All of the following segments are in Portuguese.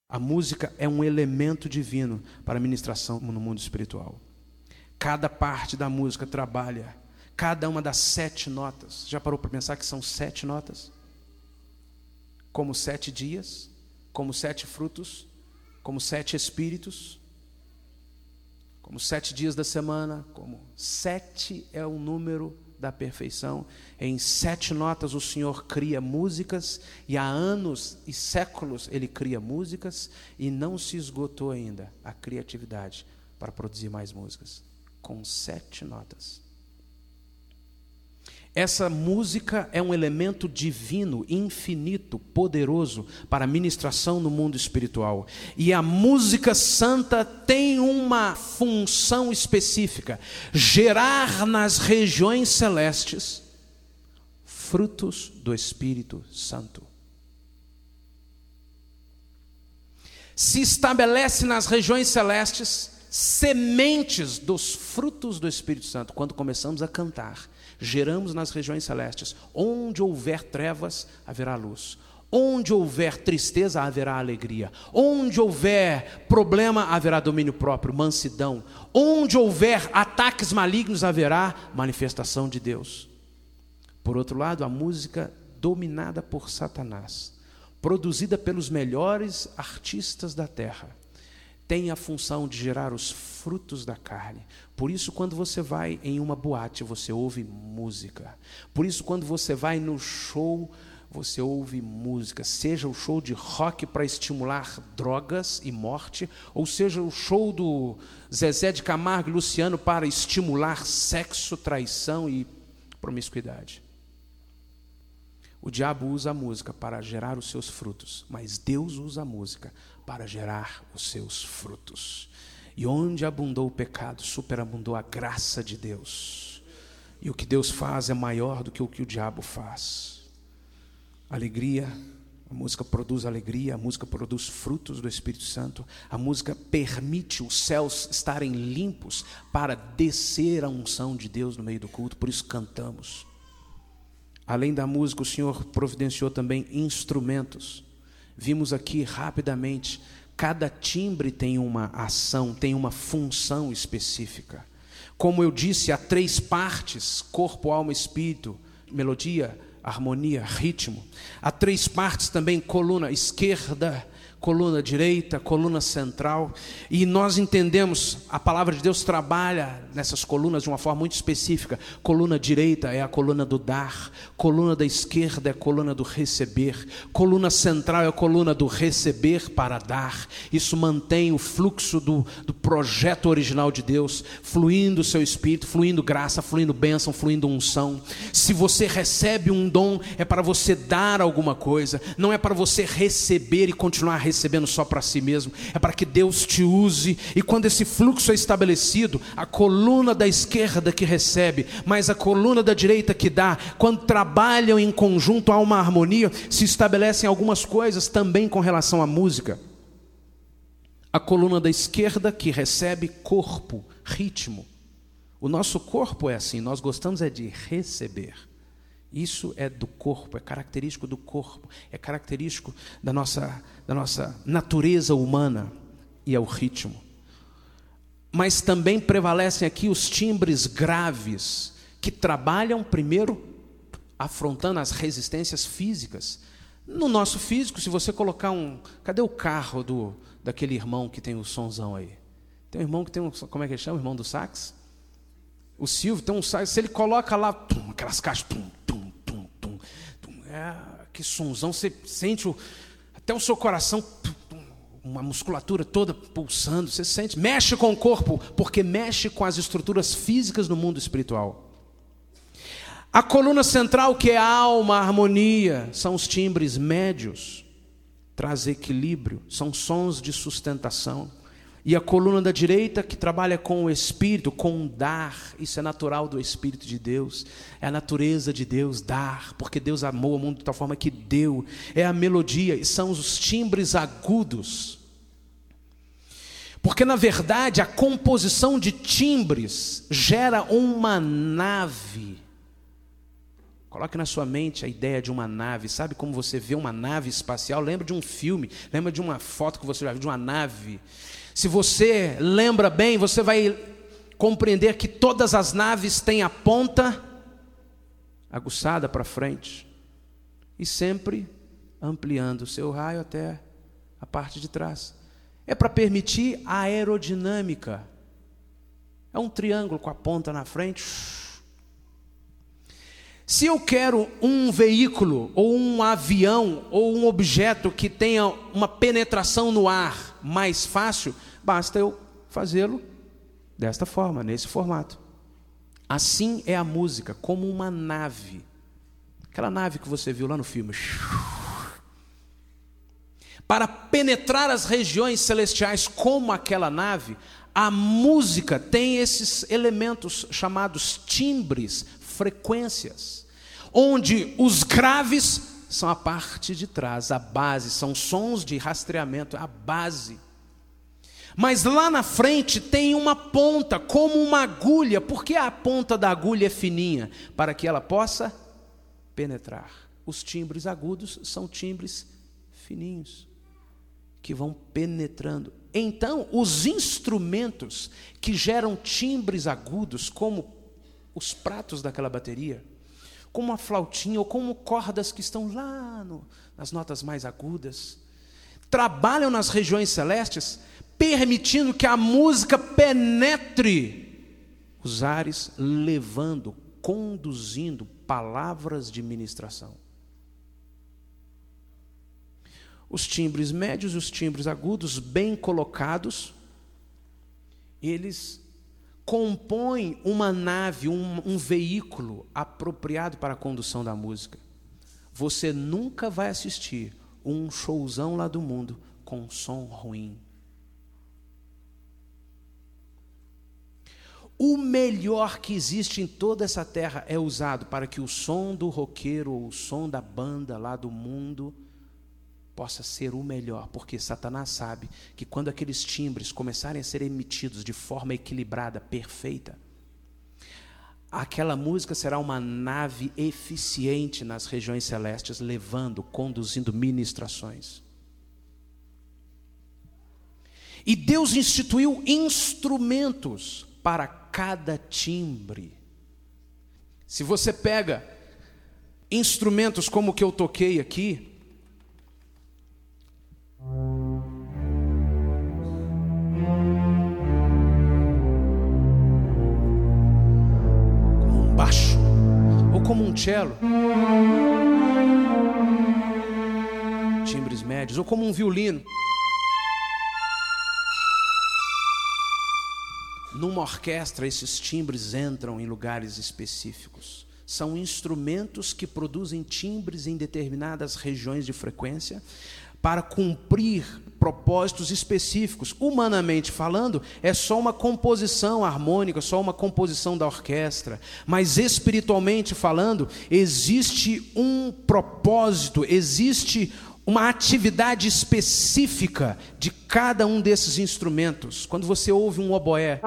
A música é um elemento divino para a ministração no mundo espiritual. Cada parte da música trabalha, cada uma das 7 notas. Já parou para pensar que são 7 notas? Como 7 dias, como 7 frutos, como 7 espíritos, como 7 dias da semana, como 7 é o número da perfeição. Em 7 notas o Senhor cria músicas, e há anos e séculos Ele cria músicas, e não se esgotou ainda a criatividade para produzir mais músicas, com 7 notas. Essa música é um elemento divino, infinito, poderoso para a ministração no mundo espiritual. E a música santa tem uma função específica: gerar nas regiões celestes frutos do Espírito Santo. Se estabelece nas regiões celestes sementes dos frutos do Espírito Santo. Quando começamos a cantar, geramos nas regiões celestes: onde houver trevas, haverá luz. Onde houver tristeza, haverá alegria. Onde houver problema, haverá domínio próprio, mansidão. Onde houver ataques malignos, haverá manifestação de Deus. Por outro lado, a música dominada por Satanás, produzida pelos melhores artistas da terra, tem a função de gerar os frutos da carne. Por isso, quando você vai em uma boate, você ouve música. Por isso, quando você vai no show, você ouve música. Seja o show de rock para estimular drogas e morte, ou seja o show do Zezé de Camargo e Luciano para estimular sexo, traição e promiscuidade. O diabo usa a música para gerar os seus frutos, mas Deus usa a música para gerar os seus frutos. E onde abundou o pecado, superabundou a graça de Deus. E o que Deus faz é maior do que o diabo faz. Alegria, a música produz alegria, a música produz frutos do Espírito Santo. A música permite os céus estarem limpos para descer a unção de Deus no meio do culto, por isso cantamos. Além da música, o Senhor providenciou também instrumentos. Vimos aqui rapidamente, cada timbre tem uma ação, tem uma função específica. Como eu disse, há 3 partes: corpo, alma, espírito, melodia, harmonia, ritmo. Há 3 partes também: coluna esquerda, coluna direita, coluna central. E nós entendemos, a palavra de Deus trabalha nessas colunas de uma forma muito específica. Coluna direita é a coluna do dar, coluna da esquerda é a coluna do receber, coluna central é a coluna do receber para dar. Isso mantém o fluxo do projeto original de Deus, fluindo o seu espírito, fluindo graça, fluindo bênção, fluindo unção. Se você recebe um dom, é para você dar alguma coisa, não é para você receber e continuar recebendo só para si mesmo. É para que Deus te use. E quando esse fluxo é estabelecido, a coluna da esquerda que recebe, mas a coluna da direita que dá, quando trabalham em conjunto, há uma harmonia. Se estabelecem algumas coisas também com relação à música. A coluna da esquerda que recebe corpo, ritmo. O nosso corpo é assim, nós gostamos é de receber. Isso é do corpo, é característico do corpo, é característico da nossa natureza humana, e é o ritmo. Mas também prevalecem aqui os timbres graves, que trabalham primeiro afrontando as resistências físicas. No nosso físico, se você colocar cadê o carro daquele irmão que tem o sonzão aí? Tem um irmão que tem como é que ele chama? O irmão do sax? O Silvio tem um sax, se ele coloca lá, aquelas caixas, que sonzão, você sente até o seu coração, uma musculatura toda pulsando, você sente, mexe com o corpo, porque mexe com as estruturas físicas no mundo espiritual. A coluna central, que é a alma, a harmonia, são os timbres médios, traz equilíbrio, são sons de sustentação. E a coluna da direita, que trabalha com o Espírito, com dar. Isso é natural do Espírito de Deus. É a natureza de Deus dar, porque Deus amou o mundo de tal forma que deu. É a melodia, e são os timbres agudos. Porque na verdade a composição de timbres gera uma nave. Coloque na sua mente a ideia de uma nave. Sabe como você vê uma nave espacial? Lembra de um filme, lembra de uma foto que você já viu de uma nave. Se você lembra bem, você vai compreender que todas as naves têm a ponta aguçada para frente e sempre ampliando o seu raio até a parte de trás. É para permitir a aerodinâmica. É um triângulo com a ponta na frente. Se eu quero um veículo, ou um avião, ou um objeto que tenha uma penetração no ar mais fácil, basta eu fazê-lo desta forma, nesse formato. Assim é a música, como uma nave. Aquela nave que você viu lá no filme. Para penetrar as regiões celestiais como aquela nave, a música tem esses elementos chamados timbres, frequências, onde os graves são a parte de trás, a base, são sons de rastreamento, a base. Mas lá na frente tem uma ponta, como uma agulha. Por que a ponta da agulha é fininha? Para que ela possa penetrar. Os timbres agudos são timbres fininhos, que vão penetrando. Então, os instrumentos que geram timbres agudos, como os pratos daquela bateria, como a flautinha, ou como cordas que estão lá nas notas mais agudas, trabalham nas regiões celestes, permitindo que a música penetre os ares, levando, conduzindo palavras de ministração. Os timbres médios e os timbres agudos, bem colocados, eles compõem uma nave, um veículo apropriado para a condução da música. Você nunca vai assistir um showzão lá do mundo com som ruim. O melhor que existe em toda essa terra é usado para que o som do roqueiro ou o som da banda lá do mundo possa ser o melhor, porque Satanás sabe que quando aqueles timbres começarem a ser emitidos de forma equilibrada, perfeita, aquela música será uma nave eficiente nas regiões celestes, levando, conduzindo ministrações. E Deus instituiu instrumentos para cada timbre. Se você pega instrumentos como o que eu toquei aqui, como um baixo ou como um cello, timbres médios, ou como um violino, numa orquestra, esses timbres entram em lugares específicos. São instrumentos que produzem timbres em determinadas regiões de frequência para cumprir propósitos específicos. Humanamente falando, é só uma composição harmônica, só uma composição da orquestra. Mas espiritualmente falando, existe um propósito, existe uma atividade específica de cada um desses instrumentos. Quando você ouve um oboé,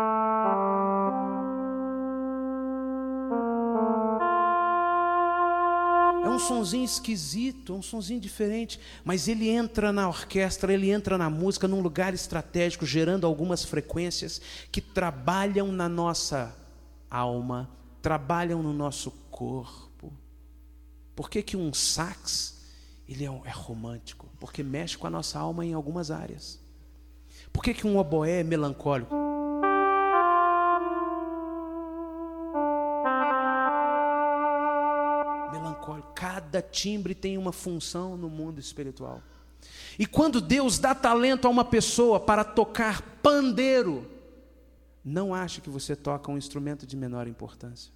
é um sonzinho esquisito, um sonzinho diferente, mas ele entra na orquestra, ele entra na música num lugar estratégico, gerando algumas frequências que trabalham na nossa alma, trabalham no nosso corpo. Por que um sax ele é romântico? Porque mexe com a nossa alma em algumas áreas. Por que um oboé é melancólico? Melancólico. Cada timbre tem uma função no mundo espiritual. E quando Deus dá talento a uma pessoa para tocar pandeiro, não ache que você toca um instrumento de menor importância.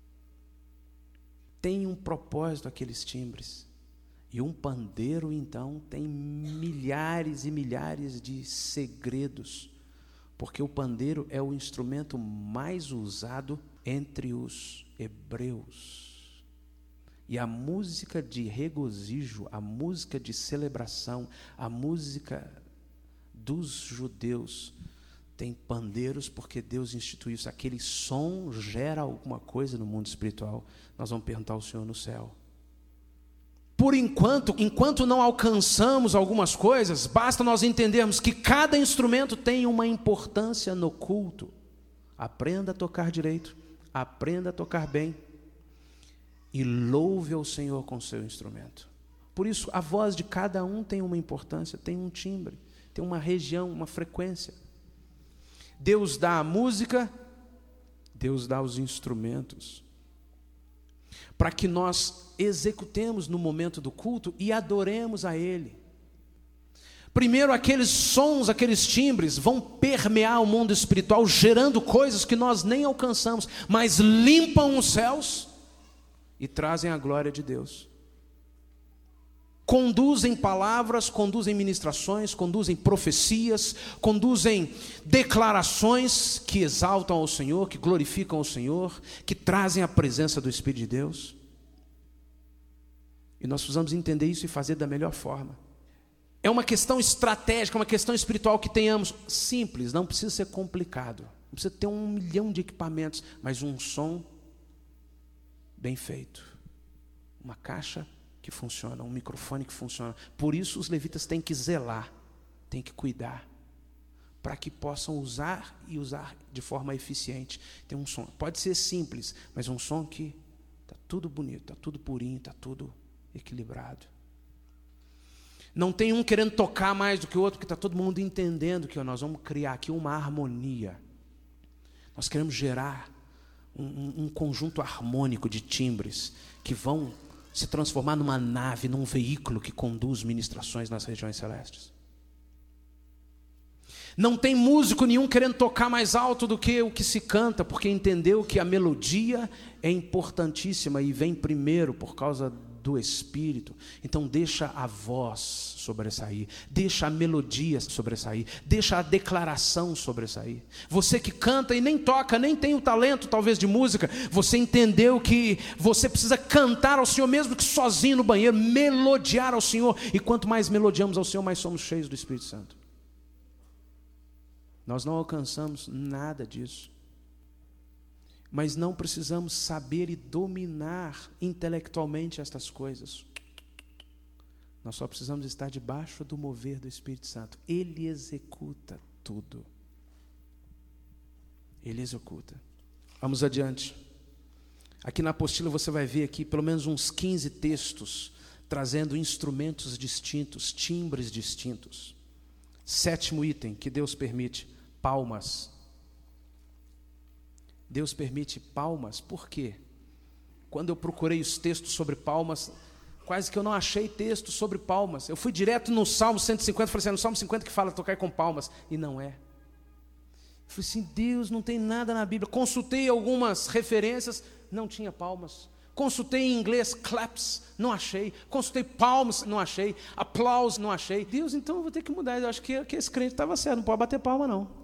Tem um propósito aqueles timbres. E um pandeiro, então, tem milhares e milhares de segredos, porque o pandeiro é o instrumento mais usado entre os hebreus. E a música de regozijo, a música de celebração, a música dos judeus, Tem pandeiros porque Deus instituiu isso. Aquele som gera alguma coisa no mundo espiritual. Nós vamos perguntar ao Senhor no céu. Por enquanto não alcançamos algumas coisas, basta nós entendermos que cada instrumento tem uma importância no culto. Aprenda a tocar direito, aprenda a tocar bem e louve ao Senhor com o seu instrumento. Por isso, a voz de cada um tem uma importância, tem um timbre, tem uma região, uma frequência. Deus dá a música, Deus dá os instrumentos, para que nós executemos no momento do culto e adoremos a Ele. Primeiro, aqueles sons, aqueles timbres vão permear o mundo espiritual, gerando coisas que nós nem alcançamos, mas limpam os céus e trazem a glória de Deus. Conduzem palavras, conduzem ministrações, conduzem profecias, conduzem declarações que exaltam ao Senhor, que glorificam ao Senhor, que trazem a presença do Espírito de Deus. E nós precisamos entender isso e fazer da melhor forma. É uma questão estratégica, uma questão espiritual que tenhamos simples, não precisa ser complicado. Não precisa ter 1 milhão de equipamentos, mas um som bem feito. Uma caixa que funciona, um microfone que funciona. Por isso os levitas têm que zelar, têm que cuidar, para que possam usar e usar de forma eficiente. Tem um som, pode ser simples, mas um som que está tudo bonito, está tudo purinho, está tudo equilibrado. Não tem um querendo tocar mais do que o outro, porque está todo mundo entendendo que nós vamos criar aqui uma harmonia. Nós queremos gerar um conjunto harmônico de timbres que vão se transformar numa nave, num veículo que conduz ministrações nas regiões celestes. Não tem músico nenhum querendo tocar mais alto do que o que se canta, porque entendeu que a melodia é importantíssima e vem primeiro por causa do Espírito. Então deixa a voz sobressair, deixa a melodia sobressair, deixa a declaração sobressair. Você que canta e nem toca, nem tem o talento talvez de música, você entendeu que você precisa cantar ao Senhor, mesmo que sozinho no banheiro, melodiar ao Senhor, e quanto mais melodiamos ao Senhor, mais somos cheios do Espírito Santo. Nós não alcançamos nada disso, mas não precisamos saber e dominar intelectualmente estas coisas. Nós só precisamos estar debaixo do mover do Espírito Santo. Ele executa tudo. Ele executa. Vamos adiante. Aqui na apostila você vai ver aqui pelo menos uns 15 textos trazendo instrumentos distintos, timbres distintos. 7º item que Deus permite: palmas. Deus permite palmas, por quê? Quando eu procurei os textos sobre palmas, quase que eu não achei texto sobre palmas. Eu fui direto no Salmo 150, falei assim, no Salmo 50 que fala tocar com palmas, e não é. Eu falei assim, Deus, não tem nada na Bíblia. Consultei algumas referências, não tinha palmas. Consultei em inglês, claps, não achei. Consultei palmas, não achei. Aplausos, não achei. Deus, então eu vou ter que mudar. Eu acho que esse crente estava certo, não pode bater palma não.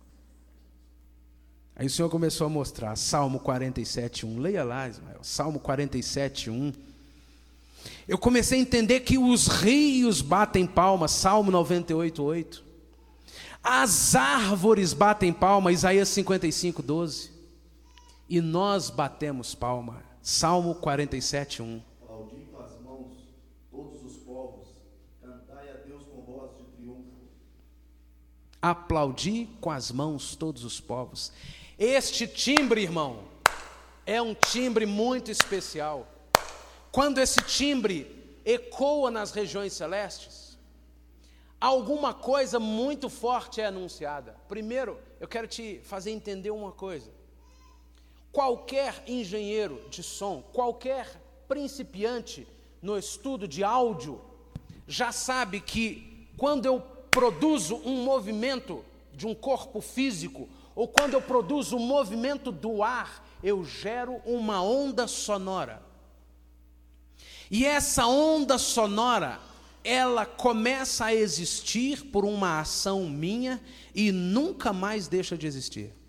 Aí o Senhor começou a mostrar, Salmo 47:1, leia lá, Ismael, Salmo 47:1. Eu comecei a entender que os rios batem palmas, Salmo 98:8. As árvores batem palma, Isaías 55:12. E nós batemos palma, Salmo 47:1. Aplaudi com as mãos todos os povos, cantai a Deus com voz de triunfo. Aplaudi com as mãos todos os povos. Este timbre, irmão, é um timbre muito especial. Quando esse timbre ecoa nas regiões celestes, alguma coisa muito forte é anunciada. Primeiro, eu quero te fazer entender uma coisa. Qualquer engenheiro de som, qualquer principiante no estudo de áudio, já sabe que quando eu produzo um movimento de um corpo físico, ou quando eu produzo um movimento do ar, eu gero uma onda sonora. E essa onda sonora, ela começa a existir por uma ação minha e nunca mais deixa de existir.